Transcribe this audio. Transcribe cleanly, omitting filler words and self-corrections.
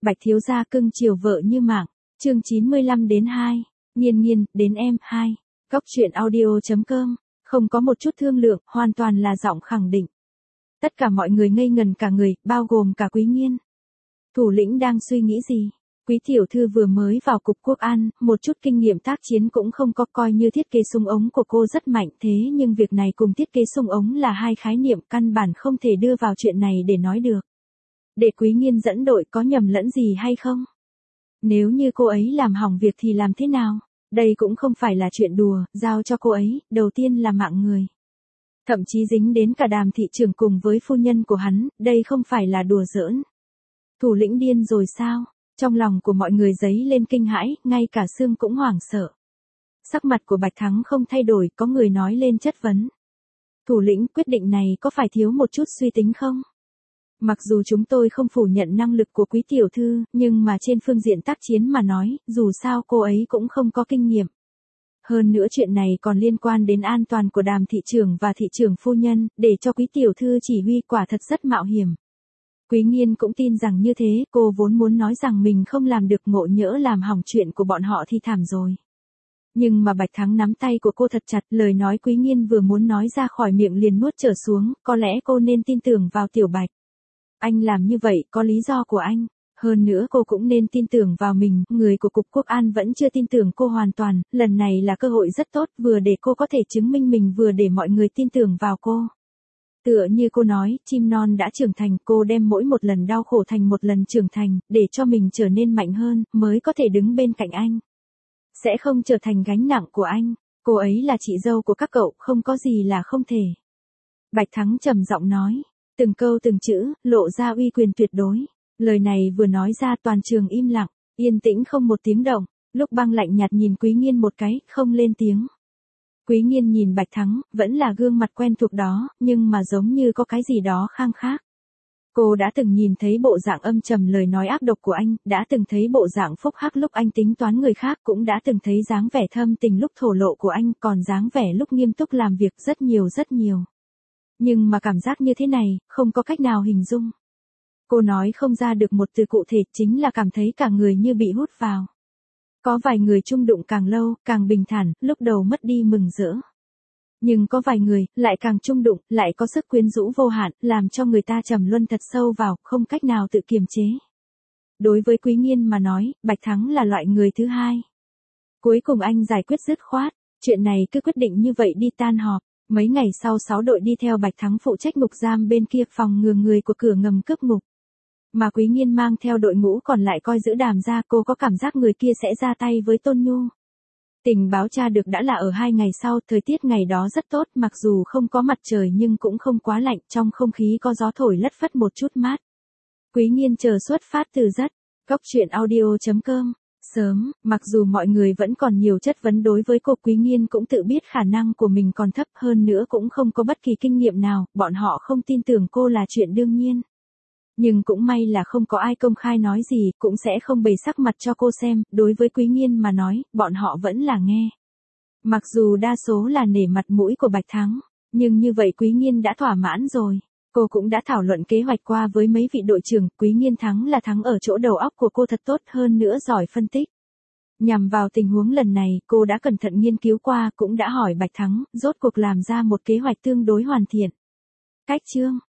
Bạch thiếu gia cưng chiều vợ như mạng, chương 95 đến 2, Nghiên Nghiên, đến em, 2. Góc truyện audio.com, không có một chút thương lượng, hoàn toàn là giọng khẳng định. Tất cả mọi người ngây ngần cả người, bao gồm cả Quý Nghiên. Thủ lĩnh đang suy nghĩ gì? Quý tiểu thư vừa mới vào cục quốc an, một chút kinh nghiệm tác chiến cũng không có, coi như thiết kế súng ống của cô rất mạnh, thế nhưng việc này cùng thiết kế súng ống là hai khái niệm căn bản không thể đưa vào chuyện này để nói được. Để Quý Nghiên dẫn đội có nhầm lẫn gì hay không? Nếu như cô ấy làm hỏng việc thì làm thế nào? Đây cũng không phải là chuyện đùa, giao cho cô ấy, đầu tiên là mạng người. Thậm chí dính đến cả Đàm thị trưởng cùng với phu nhân của hắn, đây không phải là đùa giỡn. Thủ lĩnh điên rồi sao? Trong lòng của mọi người dấy lên kinh hãi, ngay cả Sương cũng hoảng sợ. Sắc mặt của Bạch Thắng không thay đổi, có người nói lên chất vấn. Thủ lĩnh, quyết định này có phải thiếu một chút suy tính không? Mặc dù chúng tôi không phủ nhận năng lực của Quý tiểu thư, nhưng mà trên phương diện tác chiến mà nói, dù sao cô ấy cũng không có kinh nghiệm. Hơn nữa chuyện này còn liên quan đến an toàn của Đàm thị trưởng và thị trưởng phu nhân, để cho Quý tiểu thư chỉ huy quả thật rất mạo hiểm. Quý Nghiên cũng tin rằng như thế, cô vốn muốn nói rằng mình không làm được, ngộ nhỡ làm hỏng chuyện của bọn họ thì thảm rồi. Nhưng mà Bạch Thắng nắm tay của cô thật chặt, lời nói Quý Nghiên vừa muốn nói ra khỏi miệng liền nuốt trở xuống, có lẽ cô nên tin tưởng vào Tiểu Bạch. Anh làm như vậy có lý do của anh, hơn nữa cô cũng nên tin tưởng vào mình, người của Cục Quốc an vẫn chưa tin tưởng cô hoàn toàn, lần này là cơ hội rất tốt, vừa để cô có thể chứng minh mình vừa để mọi người tin tưởng vào cô. Tựa như cô nói, chim non đã trưởng thành, cô đem mỗi một lần đau khổ thành một lần trưởng thành, để cho mình trở nên mạnh hơn, mới có thể đứng bên cạnh anh. Sẽ không trở thành gánh nặng của anh, cô ấy là chị dâu của các cậu, không có gì là không thể. Bạch Thắng trầm giọng nói, từng câu từng chữ, lộ ra uy quyền tuyệt đối. Lời này vừa nói ra toàn trường im lặng, yên tĩnh không một tiếng động, lúc Băng lạnh nhạt nhìn Quý Nghiên một cái, không lên tiếng. Quý Nghiên nhìn Bạch Thắng, vẫn là gương mặt quen thuộc đó, nhưng mà giống như có cái gì đó khang khác. Cô đã từng nhìn thấy bộ dạng âm trầm lời nói ác độc của anh, đã từng thấy bộ dạng phúc hắc lúc anh tính toán người khác, cũng đã từng thấy dáng vẻ thâm tình lúc thổ lộ của anh, còn dáng vẻ lúc nghiêm túc làm việc rất nhiều rất nhiều. Nhưng mà cảm giác như thế này, không có cách nào hình dung. Cô nói không ra được một từ cụ thể, chính là cảm thấy cả người như bị hút vào. Có vài người chung đụng càng lâu, càng bình thản, lúc đầu mất đi mừng rỡ. Nhưng có vài người, lại càng chung đụng, lại có sức quyến rũ vô hạn, làm cho người ta trầm luân thật sâu vào, không cách nào tự kiềm chế. Đối với Quý Nghiên mà nói, Bạch Thắng là loại người thứ hai. Cuối cùng anh giải quyết dứt khoát, chuyện này cứ quyết định như vậy đi, tan họp. Mấy ngày sau 6 đội đi theo Bạch Thắng phụ trách ngục giam bên kia, phòng ngừa người của cửa ngầm cướp ngục. Mà Quý Nghiên mang theo đội ngũ còn lại coi giữ Đàm ra, cô có cảm giác người kia sẽ ra tay với Tôn Nhu. Tình báo tra được đã là ở 2 ngày sau, thời tiết ngày đó rất tốt, mặc dù không có mặt trời nhưng cũng không quá lạnh, trong không khí có gió thổi lất phất một chút mát. Quý Nghiên chờ xuất phát từ rất. Góc truyện audio.com. Sớm, mặc dù mọi người vẫn còn nhiều chất vấn đối với cô, Quý Nghiên cũng tự biết khả năng của mình còn thấp, hơn nữa cũng không có bất kỳ kinh nghiệm nào, bọn họ không tin tưởng cô là chuyện đương nhiên. Nhưng cũng may là không có ai công khai nói gì, cũng sẽ không bày sắc mặt cho cô xem, đối với Quý Nghiên mà nói, bọn họ vẫn là nghe. Mặc dù đa số là nể mặt mũi của Bạch Thắng, nhưng như vậy Quý Nghiên đã thỏa mãn rồi. Cô cũng đã thảo luận kế hoạch qua với mấy vị đội trưởng, Quý Nghiên thắng là thắng ở chỗ đầu óc của cô thật tốt, hơn nữa giỏi phân tích. Nhằm vào tình huống lần này, cô đã cẩn thận nghiên cứu qua, cũng đã hỏi Bạch Thắng, rốt cuộc làm ra một kế hoạch tương đối hoàn thiện. Cách chương,